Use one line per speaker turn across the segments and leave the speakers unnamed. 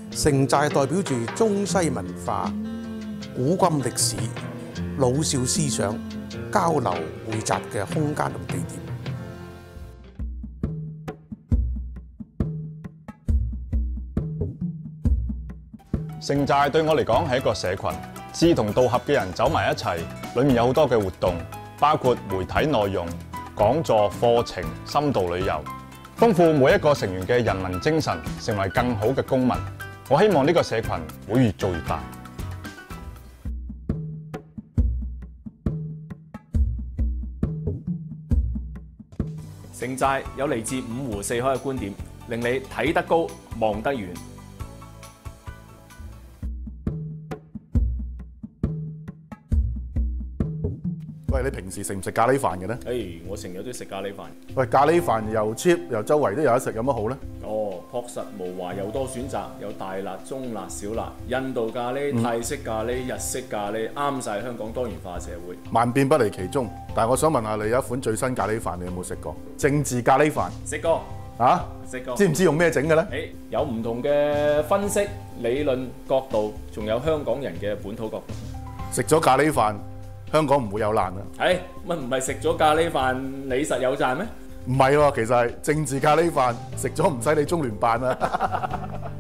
城寨代表住中西文化、古今歷史、老少思想交流匯集嘅空間同地點。
城寨對我嚟講係一個社群，志同道合嘅人走埋一齊，裡面有好多嘅活動，包括媒體內容、講座、課程、深度旅遊，豐富每一個成員嘅人民精神，成為更好嘅公民。我希望呢個社群會越做越大。
城寨有嚟自五湖四海嘅觀點，令你睇得高、望得遠。
喂，你平時食唔食咖喱飯嘅咧？
我成日都食咖喱飯。
喂，咖喱飯又 cheap 又周圍都有得食，有乜好咧？
樸實無華又多選擇，有大辣、中辣、小辣，印度咖喱、泰式咖喱、日式咖喱，啱晒香港多元化社會。
萬變不離其宗。但係我想問下你，有一款最新咖喱飯，你有冇食過？政治咖喱飯
食過
啊？
食過。
知唔知用咩整嘅咧？
有唔同嘅分析、理論角度，仲有香港人嘅本土角度。
食咗咖喱飯，香港唔會有難啊！
乜唔係食咗咖喱飯你實有賺咩？
唔係喎，其實係政治咖喱飯，食咗唔使理中聯辦啊！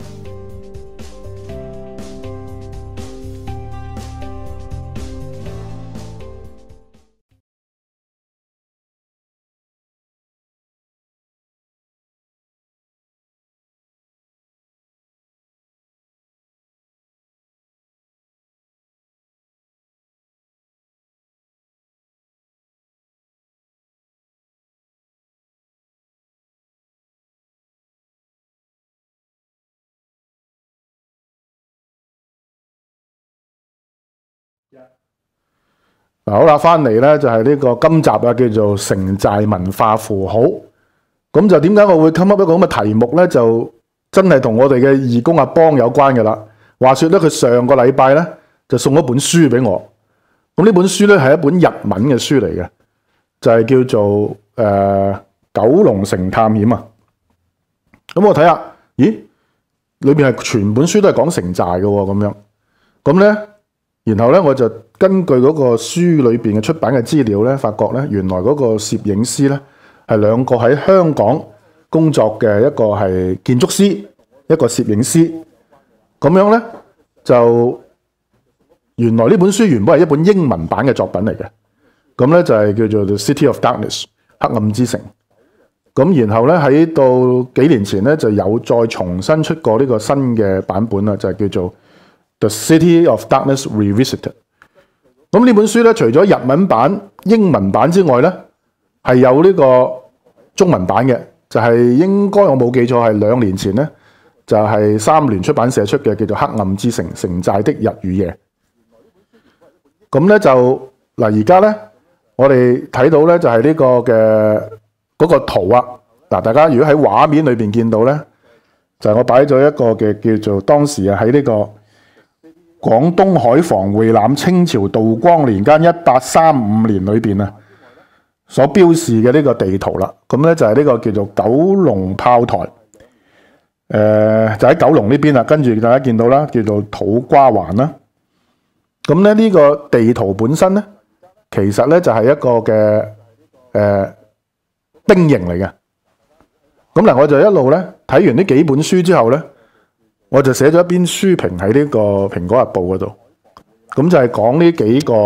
好啦，翻嚟咧就係呢個今集啊，叫做城寨文化符號。咁就點解我會 come up 一個咁嘅題目咧？就真係同我哋嘅義工阿邦有關嘅啦。話說咧，佢上個禮拜咧就送咗本書俾我。咁呢本書咧係一本日文嘅書嚟嘅，就係叫做九龍城探險啊。咁我睇下，咦，裏邊係全本書都係講城寨嘅喎，咁樣。咁咧，然後咧我就根據嗰個書裏邊嘅出版嘅資料咧，發覺咧原來嗰個攝影師咧係兩個喺香港工作嘅，一個係建築師，一個攝影師。咁樣咧就原來呢本書原本係一本英文版嘅作品嚟嘅。咁咧就係叫做 The City of Darkness 黑暗之城。咁然後咧喺到幾年前咧就有再重新出過呢個新嘅版本啦，就係叫做 The City of Darkness Revisited。咁呢本書咧，除咗日文版、英文版之外咧，係有呢個中文版嘅，就係應該我冇記錯係2年前咧，就係三聯出版社出嘅，叫做《黑暗之城：城寨的日與夜》。咁咧就嗱，而家咧我哋睇到咧就係呢個嘅嗰個圖啊。嗱，大家如果喺畫面裏邊見到咧，就係我擺咗一個嘅叫做當時啊喺呢個廣東海防會覽清朝道光年間1835年裏邊啊，所標示嘅呢個地圖啦。咁咧就係呢個叫做九龍炮台，就喺九龍呢邊啦。跟住大家見到啦，叫做土瓜灣啦。咁咧呢個地圖本身咧，其實咧就係一個嘅兵營嚟嘅。咁嗱，我就一路咧睇完呢幾本書之後咧，我就寫咗一篇書評喺呢個《蘋果日報》嗰度，咁就係講呢幾個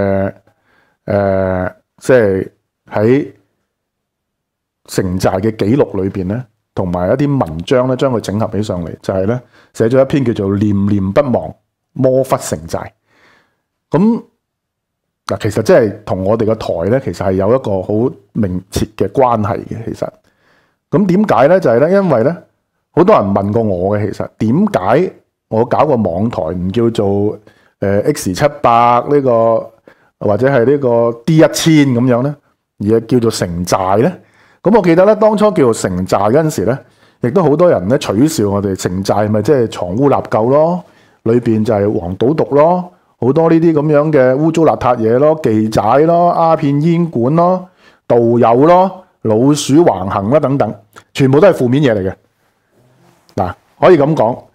嘅即係喺城寨嘅記錄裏邊咧，同埋一啲文章咧，將佢整合起上嚟，就係咧寫咗一篇叫做《念念不忘魔窟城寨》。咁嗱，其實即係同我哋個台咧，其實係有一個好明切嘅關係嘅。其實，咁點解咧？就係咧，因為咧。好多人問過我嘅，其實點解我搞個網台唔叫做X700呢個，或者係呢個 D1000咁樣咧，而係叫做城寨咧？咁我記得咧，當初叫做城寨嗰陣時咧，亦都好多人咧取笑我哋城寨咪即係藏污納垢咯，裏邊就係黃賭毒咯，好多呢啲咁樣嘅污糟邋遢嘢咯，妓仔咯，鴉片煙館咯，盜友咯，老鼠橫行啦等等，全部都係負面嘢嚟嘅。嗱，可以咁講，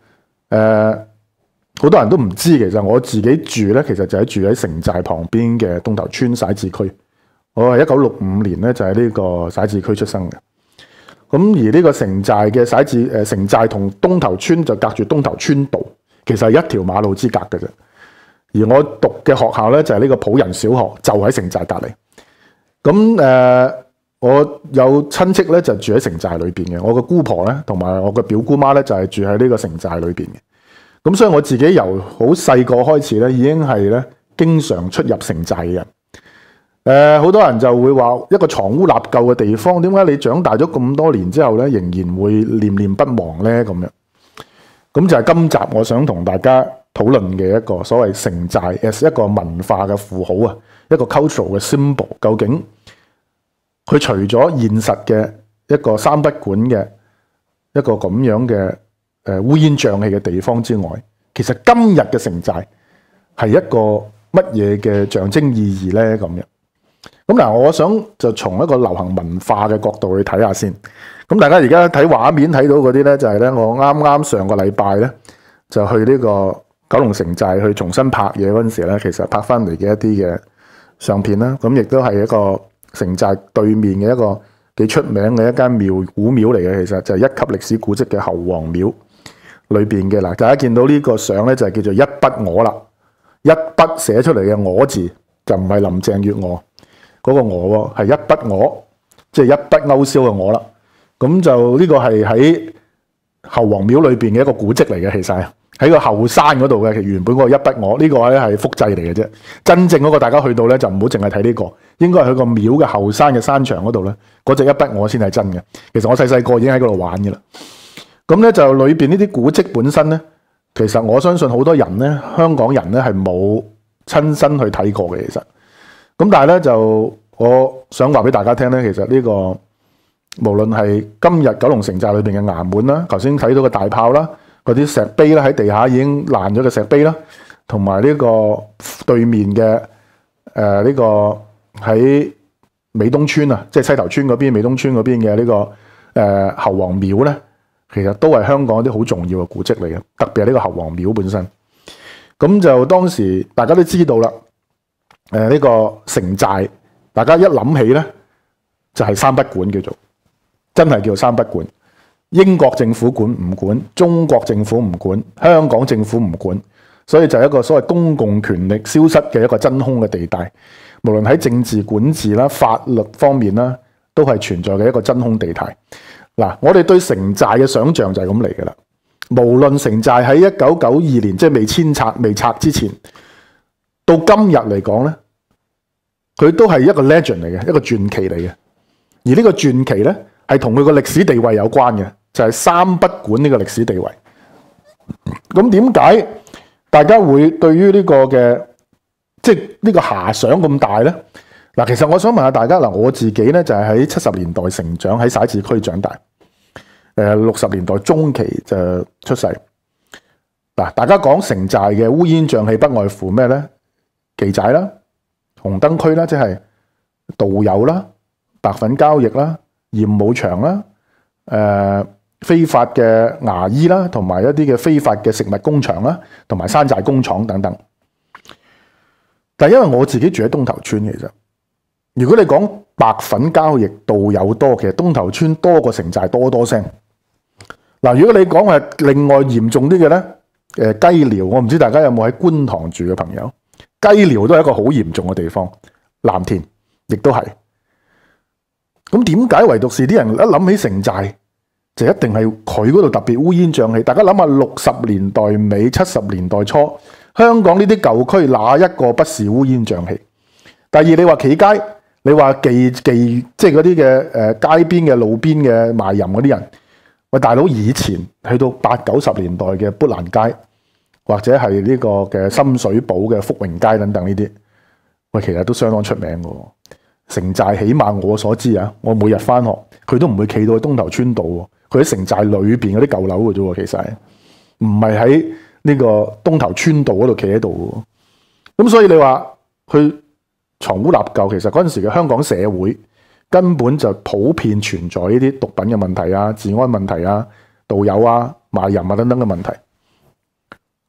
好多人都唔知，其實我自己住咧，其實就係住喺城寨旁邊嘅東頭村徙置區。我係1965年咧就喺呢個徙置區出生嘅。咁而呢個城寨嘅城寨同東頭村就隔住東頭村道，其實係一條馬路之隔嘅啫。而我讀嘅學校咧就係呢個普仁小學，就喺城寨隔離。咁我有親戚咧就住喺城寨裏邊嘅，我個姑婆咧同埋我個表姑媽咧就係住喺呢個城寨裏邊嘅。咁所以我自己由好細個開始咧，已經係咧經常出入城寨嘅人。好多人就會話一個藏污納垢嘅地方，點解你長大咗咁多年之後咧，仍然會念念不忘咧？咁樣，咁就係今集我想同大家討論嘅一個所謂城寨 as 一個文化嘅符號啊，一個 cultural 嘅 symbol， 究竟佢除咗現實嘅一個三不管嘅一個咁樣嘅烏煙瘴氣嘅地方之外，其實今日嘅城寨係一個乜嘢嘅象徵意義咧？咁樣，咁嗱，我想就從一個流行文化嘅角度去睇下先。咁大家而家睇畫面睇到嗰啲咧，就係咧我啱啱上個禮拜咧就去呢個九龍城寨去重新拍嘢嗰陣時咧，其實拍翻嚟嘅一啲嘅相片啦。咁亦都係一個城寨對面嘅一個幾出名嘅一間古廟嚟嘅，其實就係一級歷史古蹟嘅侯王廟裏邊嘅嗱。大家見到呢個相咧就係叫做一筆我啦，一筆寫出嚟嘅我字就唔係林鄭月娥嗰個我喎，係一筆我，即係一筆勾銷嘅我啦。咁就呢個係喺侯王廟裏邊嘅一個古蹟嚟嘅，其實喺個後山嗰度嘅。其實原本嗰個一筆我呢個咧係複製嚟嘅啫，真正嗰個大家去到咧就唔好淨係睇呢個，應該係去個廟嘅後山嘅山牆嗰度咧，嗰隻一筆我先係真嘅。其實我細細個已經喺嗰度玩嘅啦。咁咧就裏邊呢啲古蹟本身咧，其實我相信好多人咧，香港人咧係冇親身去睇過嘅。其實咁但係咧就我想話俾大家聽咧，其實呢個無論係今日九龍城寨裏邊嘅衙門啦，頭先睇到嘅大炮啦，嗰啲石碑啦，喺地下已經爛咗嘅石碑啦，同埋呢個對面嘅呢個喺美東村啊，即係西頭村嗰邊美東村嗰邊嘅呢個侯王廟咧，其實都係香港一啲好重要嘅古蹟嚟嘅，特別係呢個侯王廟本身。咁就當時大家都知道啦，呢個城寨，大家一諗起咧就係三不管，叫做真係叫三不管。英國政府管唔管，中國政府唔管，香港政府唔管，所以就係一個所謂公共權力消失嘅一個真空嘅地帶。無論喺政治管治啦、法律方面啦，都係存在嘅一個真空地帶。嗱，我哋對城寨嘅想像就係咁嚟嘅啦。無論城寨喺1992年即係未拆之前，到今日嚟講咧，佢都係一個 legend 嚟嘅，一個傳奇嚟嘅。而呢個傳奇咧係同佢個歷史地位有關嘅，就係三不管呢個歷史地位。咁點解大家會對於呢個嘅即係呢個遐想咁大咧？嗱，其實我想問下大家嗱，我自己咧就係喺70年代成長，喺徙置區長大，60年代中期就出世。嗱，大家講城寨嘅烏煙瘴氣，不外乎咩咧？妓仔啦、紅燈區啦，即係道友啦、白粉交易啦、驗舞場啦、非法嘅牙醫啦，同埋一啲嘅非法嘅食物工場啦，同埋山寨工廠等等。但係因為我自己住喺東頭村，其實如果你講白粉交易、道友多，其實東頭村多過城寨多聲。嗱，如果你講係另外嚴重啲嘅咧，雞寮，我唔知大家有冇喺觀塘住嘅朋友，雞寮都係一個好嚴重嘅地方，藍田亦都係。咁點解唯獨是啲人一諗起城寨，就一定係佢嗰度特別烏煙瘴氣？大家諗下60年代尾、70年代初，香港呢啲舊區哪一個不是烏煙瘴氣？第二，你話企街，你話妓即係嗰啲嘅街邊嘅路邊嘅賣淫嗰啲人，喂大佬，以前去到80、90年代嘅砵蘭街，或者係呢個嘅深水埗嘅福榮街等等呢啲，喂其實都相當出名嘅。城寨起碼我所知啊，我每日翻學，佢都唔會企到去東頭村度，佢喺城寨裏邊嗰啲舊樓嘅啫喎，其實唔係喺呢個東頭村道嗰度企喺度嘅。咁所以你話去藏污納垢，其實嗰陣時嘅香港社會根本就普遍存在呢啲毒品嘅問題啊、治安問題啊、道友啊、賣淫啊等等嘅問題。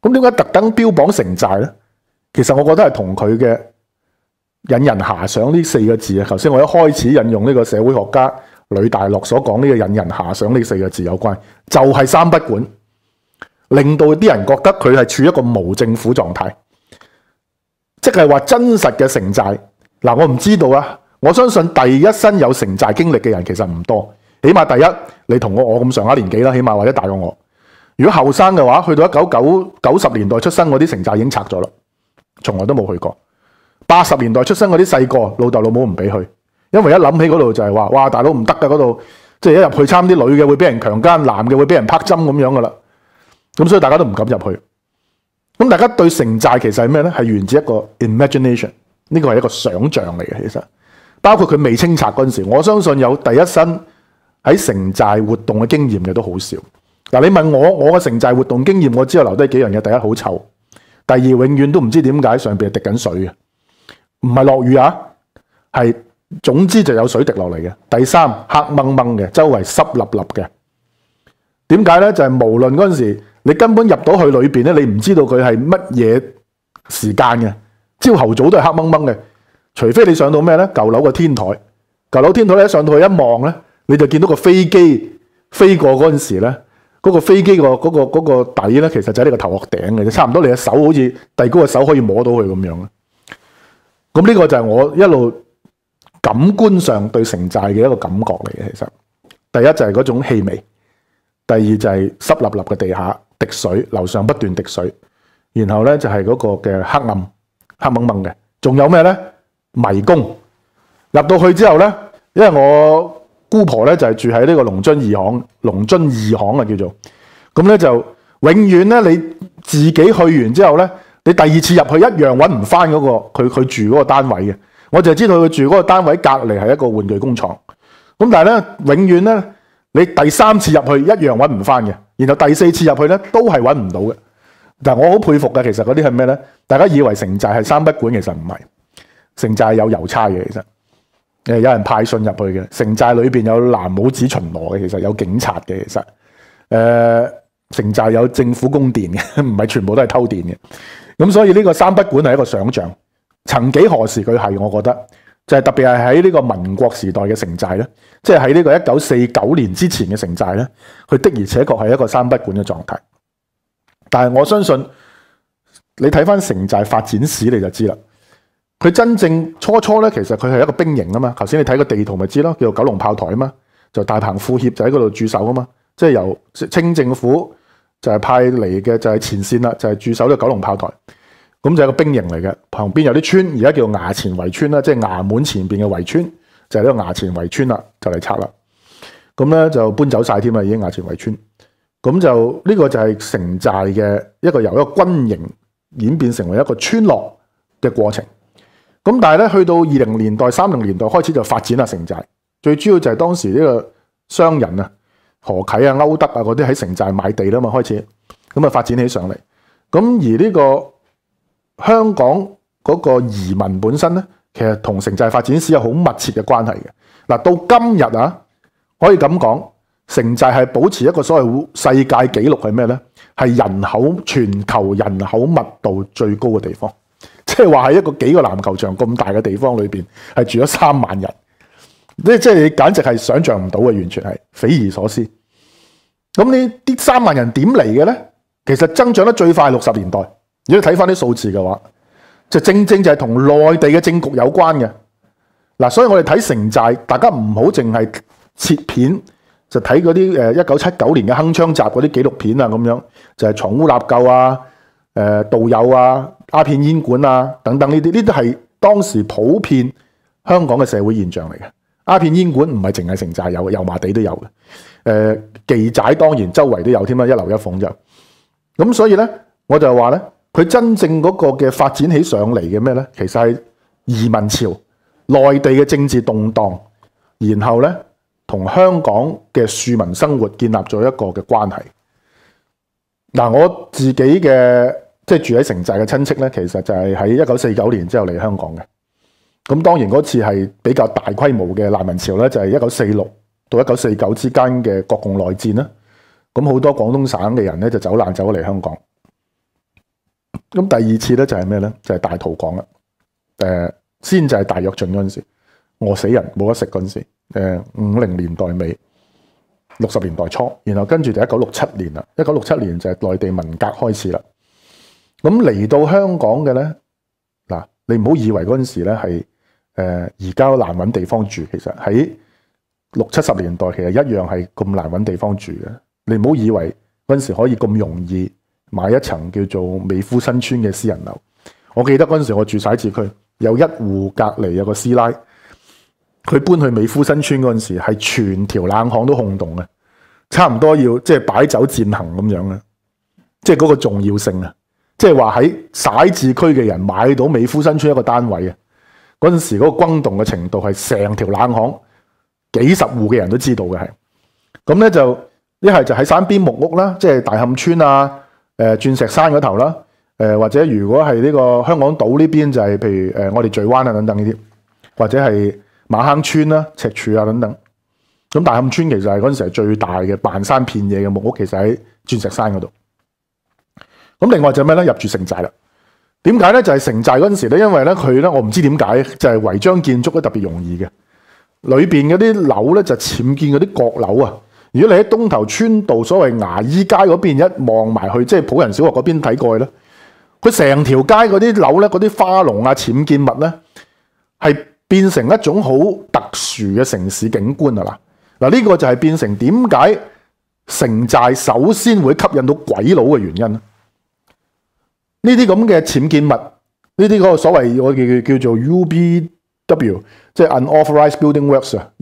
咁點解特登標榜城寨咧？其實我覺得係同佢嘅引人遐想呢4個字啊，頭先我一開始引用呢個社會學家呂大樂所講呢個引人遐想呢4個字有關，就係三不管，令到啲人覺得佢係處於一個無政府狀態，即係話真實嘅城寨。嗱，我唔知道啊，我相信第一身有城寨經歷嘅人其實唔多，起碼第一你同我咁上下年紀啦，起碼或者大過我。如果後生嘅話，去到1990年代出生嗰啲城寨已經拆咗啦，從來都冇去過。80年代出生嗰啲細個，老豆老母唔俾去，因為一諗起嗰度就係話，哇，大佬唔得噶，嗰度即係一入去參啲女嘅會俾人強姦，男嘅會俾人拍針咁樣噶啦。咁所以大家都唔敢入去。咁大家對城寨其實係咩咧？係源自一個 imagination， 呢個係一個想像嚟嘅。其實包括佢未清拆嗰陣時，我相信有第一身喺城寨活動嘅經驗嘅都好少。嗱，你問我嘅城寨活動經驗，我只有留低幾樣嘢。第一，好臭；第二，永遠都唔知點解上邊係滴緊水嘅，唔係落雨啊，係總之就有水滴落嚟嘅。第三，黑掹掹嘅，周圍濕立立嘅。點解咧？就係無論嗰陣時，你根本入到去裏邊咧，你唔知道佢係乜嘢時間嘅。朝頭早都係黑掹掹嘅，除非你上到咩咧？舊樓嘅天台，舊樓天台咧，一上到去一望咧，你就見到個飛機飛過嗰陣時咧。嗰個飛機嗰個底咧，其實就喺你個頭殼頂嘅，差唔多你嘅手好似遞高嘅手可以摸到佢咁樣。咁呢個就係我一路感官上對城寨嘅一個感覺嚟嘅。其實第一就係嗰種氣味，第二就係濕立立嘅地下滴水，樓上不斷滴水，然後咧就係嗰個嘅黑暗黑掹掹嘅，仲有咩咧？迷宮。入到去之後咧，因為我姑婆咧就係住喺呢個龍津二巷，龍津二巷啊叫做，咁咧就永遠咧你自己去完之後咧，你第二次入去一樣揾唔翻嗰個佢住嗰個單位嘅。我就知道佢住嗰個單位隔離係一個玩具工廠，咁但係咧永遠咧你第三次入去一樣揾唔翻嘅，然後第四次入去咧都係揾唔到嘅。但係我好佩服嘅，其實嗰啲係咩咧？大家以為城寨係三不管，其實唔係，城寨係有郵差嘅，其實。有人派信入去嘅，城寨裏邊有藍帽子巡邏嘅，其實有警察嘅，其實城寨有政府供電嘅，唔係全部都係偷電嘅。咁所以呢個三不管係一個想像，曾幾何時佢係，我覺得就係特別係喺呢個民國時代嘅城寨咧，即係喺呢個1949年之前嘅城寨咧，佢的而且確係一個三不管嘅狀態。但係我相信你睇翻城寨發展史你就知啦。佢真正初咧，其實佢係一個兵營啊嘛。頭先你睇個地圖咪知咯，叫做九龍炮台啊嘛。就大鵬副協就喺嗰度駐守啊嘛。即係由清政府就係派嚟嘅，就係前線啦，就係駐守呢個九龍炮台。咁就係個兵營嚟嘅，旁邊有啲村，而家叫衙前圍村啦，即係衙門前邊嘅圍村，就係呢個衙前圍村啦，就嚟拆啦。咁咧就搬走晒添啦，已經衙前圍村。咁就呢個就係城寨嘅一個由一個軍營演變成為一個村落嘅過程。咁但係咧，去到20年代、30年代開始就發展啦城寨。最主要就係當時呢個商人啊，何啟啊、歐德啊嗰啲喺城寨買地啦嘛，開始咁啊發展起上嚟。咁而呢個香港嗰個移民本身咧，其實同城寨發展史有好密切嘅關係嘅。嗱，到今日啊，可以咁講，城寨係保持一個所謂世界紀錄係咩咧？係全球人口密度最高嘅地方。即係話喺一個幾個籃球場咁大嘅地方裏邊，係住咗3萬人，即係你簡直係想象唔到嘅，完全係匪夷所思。咁呢啲3萬人點嚟嘅咧？其實增長得最快60年代。如果你睇翻啲數字嘅話，就正正就係同內地嘅政局有關嘅。嗱，所以我哋睇城寨，大家唔好淨係切片，就睇嗰啲1979年嘅鏗鏘集嗰啲紀錄片啊，咁樣就係藏污納垢啊、盜有啊、鴉片煙館啊等等呢啲，呢啲係當時普遍香港嘅社會現象嚟嘅。鴉片煙館唔係淨係城寨有嘅，油麻地都有嘅。妓寨當然周圍都有添啦，一樓一鳳就。咁所以咧，我就話咧，佢真正嗰個嘅發展起上嚟嘅咩咧，其實係移民潮、內地嘅政治動盪，然後咧同香港嘅庶民生活建立咗一個嘅關係。嗱，我自己嘅即係住喺城寨嘅親戚咧，其實就係喺1949年之後嚟香港嘅。咁當然嗰次係比較大規模嘅難民潮咧，就係1946到1949之間嘅國共內戰啦。咁好多廣東省嘅人咧就走難走嚟香港。 咁第二次咧就係咩咧？就係大逃港啦。先就係大躍進嗰陣時，餓死人冇得食嗰陣時，50年代尾、60年代初，然後跟住就1967年啦。1967年就係內地文革開始啦。咁嚟到香港嘅咧，嗱，你唔好以為嗰陣時咧係而家難揾地方住，其實喺60、70年代其實一樣係咁難揾地方住嘅。你唔好以為嗰陣時可以咁容易買一層叫做美孚新村嘅私人樓。我記得嗰陣時我住徙置區，有一戶隔離有個師奶，佢搬去美孚新村嗰陣時係全條冷巷都轟動嘅，差唔多要即係擺酒餞行咁樣啦，即係嗰個重要性啊！即係話喺徙置區嘅人買到美孚新村一個單位啊，嗰陣時嗰個轟動嘅程度係成條冷巷幾十戶嘅人都知道嘅係。咁咧就一係就喺山邊木屋啦，即係大磡村啊、鑽石山嗰頭啦。或者如果係呢個香港島呢邊就係譬如我哋聚灣啊等等呢啲，或者係馬坑村啦、赤柱啊等等。咁大磡村其實係嗰陣時係最大嘅半山遍野嘅木屋，其實喺鑽石山嗰度。咁另外就咩咧？入住城寨啦。點解咧？就係城寨嗰陣時咧，因為咧佢咧我唔知點解，就係違章建築咧特別容易嘅。裏邊嗰啲樓咧就僭建嗰啲閣樓啊。如果你喺東頭村道所謂牙醫街嗰邊一望埋去，即係普仁小學嗰邊睇過去咧。佢成條街嗰啲樓咧，嗰啲花籠啊、僭建物咧，係變成一種好特殊嘅城市景觀啊！嗱，呢個就係變成點解城寨首先會吸引到鬼佬嘅原因。呢啲咁嘅僭建物，呢啲嗰個所謂我哋叫做 UBW， 即係 Unauthorized Building Works 啊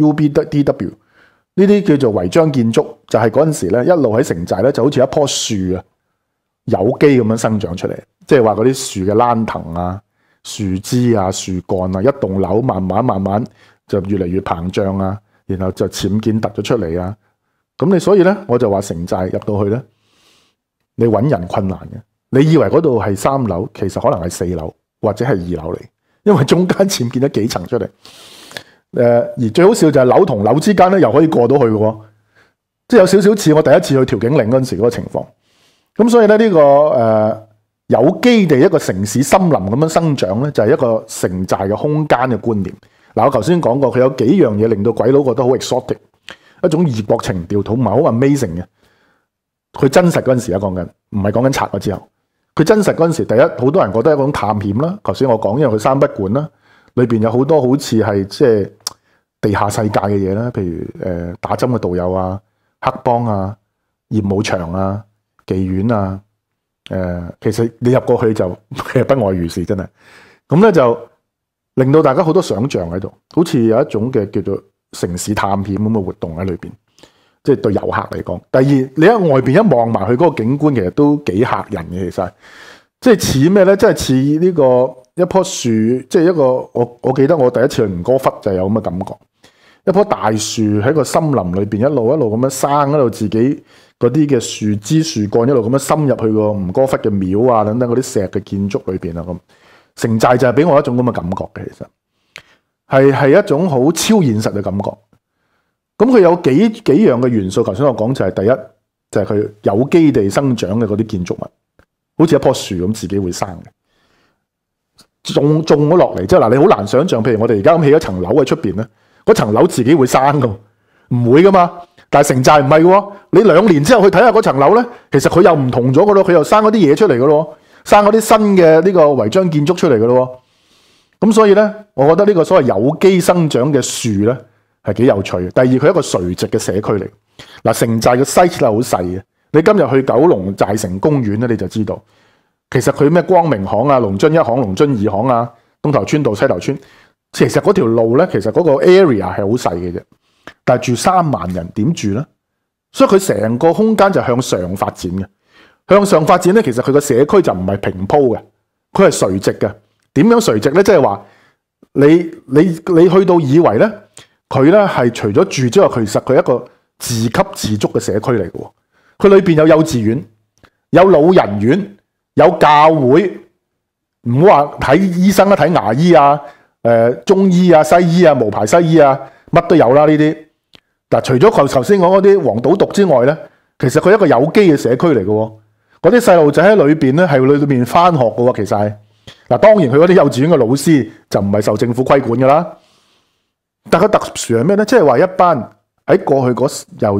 ，UBDW， 呢啲叫做違章建築，就係嗰陣時咧一路喺城寨咧就好似一棵樹啊。有機咁樣生長出嚟，即係話嗰啲樹嘅蘭藤啊、樹枝啊、樹幹啊，一棟樓慢慢就越嚟越膨脹啊，然後就僭建突咗出嚟啊。咁你所以咧，我就話城寨入到去咧，你揾人困難嘅。你以為嗰度係3樓，其實可能係4樓或者係2樓嚟，因為中間僭建咗幾層出嚟。而最好笑就係樓同樓之間咧，又可以過到去嘅，即係有少少似我第一次去調景嶺嗰陣時嗰個情況。咁所以咧呢個有機地一個城市森林咁樣生長咧，就係一個城寨嘅空間嘅觀念。嗱，我頭先講過，佢有幾樣嘢令到鬼佬覺得好 exotic， 一種異國情調同埋好 amazing 嘅。佢真實嗰陣時啊，講緊唔係講緊拆咗之後。佢真實嗰陣時，第一好多人覺得係一種探險啦。頭先我講，因為佢三不管啦，裏邊有好多好似係即係地下世界嘅嘢啦，譬如打針嘅道友啊、黑幫啊、艷舞場啊、妓院啊，其實你入過去就其實不外如是，真係。咁咧就令到大家好多想像喺度，好似有一種嘅叫做城市探險咁嘅活動喺裏邊，即係對遊客嚟講。第二，你喺外邊一望埋去嗰個景觀，其實都幾嚇人嘅，其實即係似咩咧？即係似呢個一棵樹，即係一個我記得我第一次去吳哥窟就有咁嘅感覺，一棵大樹喺個森林裏邊一路咁樣生，喺度自己嗰啲嘅樹枝樹幹一路咁樣深入去個吳哥窟嘅廟啊等等嗰啲石嘅建築裏邊啊咁。城寨就係俾我一種咁嘅感覺嘅，其實係一種好超現實嘅感覺。咁佢有幾樣嘅元素，頭先我講就係第一就係佢有機地生長嘅嗰啲建築物，好似一棵樹咁自己會生嘅，種咗落嚟。即係嗱，你好難想象，譬如我哋而家咁起一層樓喺出邊咧，嗰層樓自己會生噶，唔會噶嘛。但係城寨唔係嘅，你2年之後去睇下嗰層樓咧，其實佢又唔同咗噶咯，佢又生嗰啲嘢出嚟噶咯。生嗰啲新嘅呢個違章建築出嚟嘅咯，咁所以咧，我覺得呢個所謂有機生長嘅樹咧係幾有趣嘅。第二，佢係一個垂直嘅社區嚟。嗱，城寨嘅 size 係好細嘅。你今日去九龍寨城公園咧，你就知道，其實佢咩光明巷啊、龍津1巷、龍津2巷啊、東頭村道、西頭村，其實嗰條路咧，其實嗰個 area 係好細嘅啫。但係住3萬人點住咧？所以佢成個空間就向上發展嘅。向上發展咧，其實佢個社區就唔係平鋪嘅，佢係垂直嘅。點樣垂直咧？即係話你去到以為咧，佢咧係除咗住之外，其實佢係一個自給自足嘅社區嚟嘅。佢裏邊有幼稚園、有老人院、有教會，唔好話睇醫生啦，睇牙醫啊、中醫啊、西醫啊、無牌西醫啊，乜都有啦呢啲。嗱，除咗頭先講嗰啲黃賭毒之外咧，其實佢係一個有機嘅社區嚟嘅。 嗰啲細路仔喺裏邊咧係裏邊翻學嘅喎，其實係嗱，當然佢嗰啲幼稚園嘅老師就唔係受政府規管噶啦。但係特殊係咩咧？即係話一班喺過去由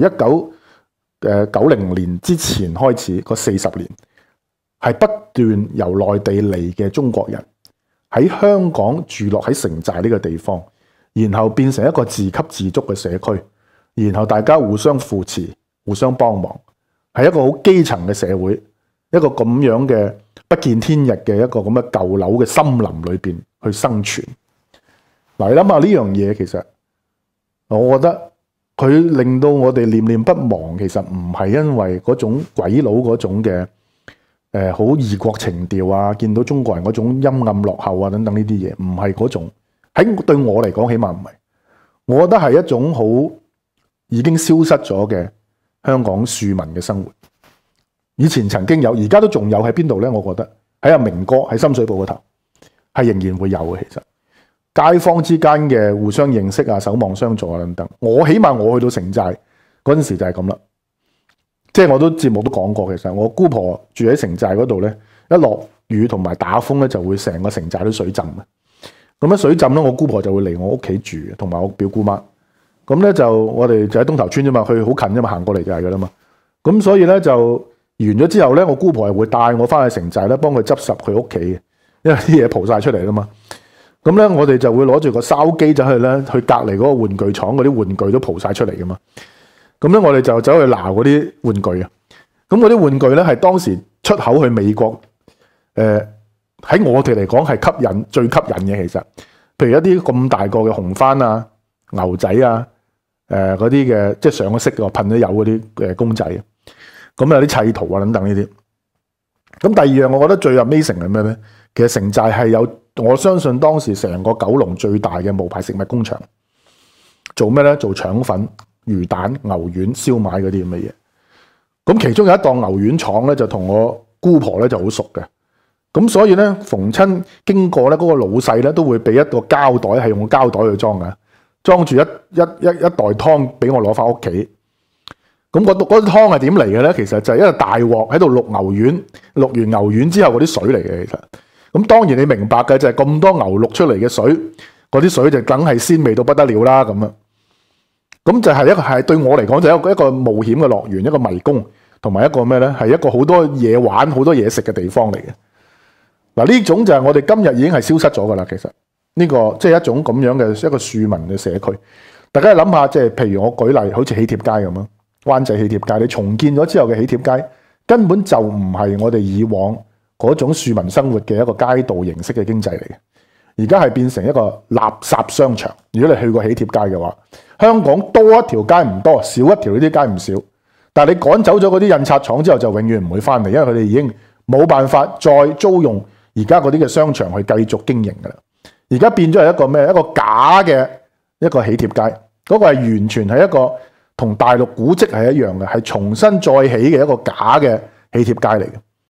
1990年之前開始嗰40年，係不斷由內地嚟嘅中國人喺香港住落喺城寨呢個地方，然後變成一個自給自足嘅社區，然後大家互相扶持、互相幫忙，係一個好基層嘅社會，一個咁樣嘅不見天日嘅一個咁嘅舊樓嘅森林裏邊去生存。嗱，你諗下呢樣嘢，其實我覺得佢令到我哋念念不忘，其實唔係因為嗰種鬼佬嗰種嘅好異國情調啊，見到中國人嗰種陰暗落後啊等等呢啲嘢，唔係嗰種。喺對我嚟講，起碼唔係。我覺得係一種好已經消失咗嘅香港庶民嘅生活。以前曾經有，而家都仲有，喺邊度咧？我覺得喺阿明哥喺深水埗嗰頭係仍然會有嘅。其實街坊之間嘅互相認識啊、守望相助啊等等。起碼我去到城寨嗰陣時就係咁啦。即係我都節目都講過，其實我姑婆住喺城寨嗰度咧，一落雨同埋打風咧，就會成個城寨都水浸嘅。咁樣水浸咧，我姑婆就會嚟我屋企住，同埋我表姑媽。咁咧就我哋就喺東頭村啫嘛，佢好近啫嘛，行過嚟就係噶啦嘛。咁所以咧就完咗之後咧，我姑婆係會帶我翻去城寨咧，幫佢執拾佢屋企嘅，因為啲嘢蒲晒出嚟啦嘛。咁咧我哋就會攞住個筲箕走去咧，去隔離嗰個玩具廠嗰啲玩具都蒲晒出嚟噶嘛。咁咧我哋就走去鬧嗰啲玩具啊。咁嗰啲玩具咧係當時出口去美國，喺我哋嚟講係最吸引嘅。其實，譬如一啲咁大個嘅紅番啊、牛仔啊、嗰啲嘅即係上咗色嘅噴咗油嗰啲公仔，咁有啲砌圖啊等等呢啲。咁第二樣我覺得最 amazing 係咩咧？其實城寨係有，我相信當時成個九龍最大嘅無牌食物工場，做咩咧？做腸粉、魚蛋、牛丸、燒賣嗰啲咁嘅嘢。咁其中有一檔牛丸廠咧，就同我姑婆咧就好熟嘅。咁所以咧，逢親經過咧，嗰個老細咧都會俾一個膠袋，係用個膠袋去裝嘅，裝住一袋湯俾我攞翻屋企。咁嗰啲湯係點嚟嘅咧？其實就係一個大鑊喺度淥牛丸，淥完牛丸之後嗰啲水嚟嘅。其實咁當然你明白嘅就係咁多牛淥出嚟嘅水，嗰啲水就梗係鮮味到不得了啦咁啊！咁就係對我嚟講就係一個冒險嘅樂園，一個迷宮，同埋一個咩咧？係一個好多嘢玩、好多嘢食嘅地方嚟嘅。嗱，呢種就係我哋今日已經係消失咗噶啦。其實呢個即係一種咁樣嘅一個庶民嘅社區。大家諗下，即係譬如我舉例，好似喜帖街咁啊，灣仔喜帖街，你重建咗之後嘅喜帖街，根本就唔係我哋以往嗰種庶民生活嘅一個街道形式嘅經濟嚟嘅。而家係變成一個垃圾商場。如果你去過喜帖街嘅話，香港多一條街唔多，少一條呢啲街唔少。但係你趕走咗嗰啲印刷廠之後，就永遠唔會翻嚟，因為佢哋已經冇辦法再租用而家嗰啲嘅商場去繼續經營㗎啦。而家變咗係一個咩？一個假嘅一個喜帖街，嗰個係完全係一個同大陸古蹟係一樣嘅，係重新再起嘅一個假嘅喜帖街嚟嘅。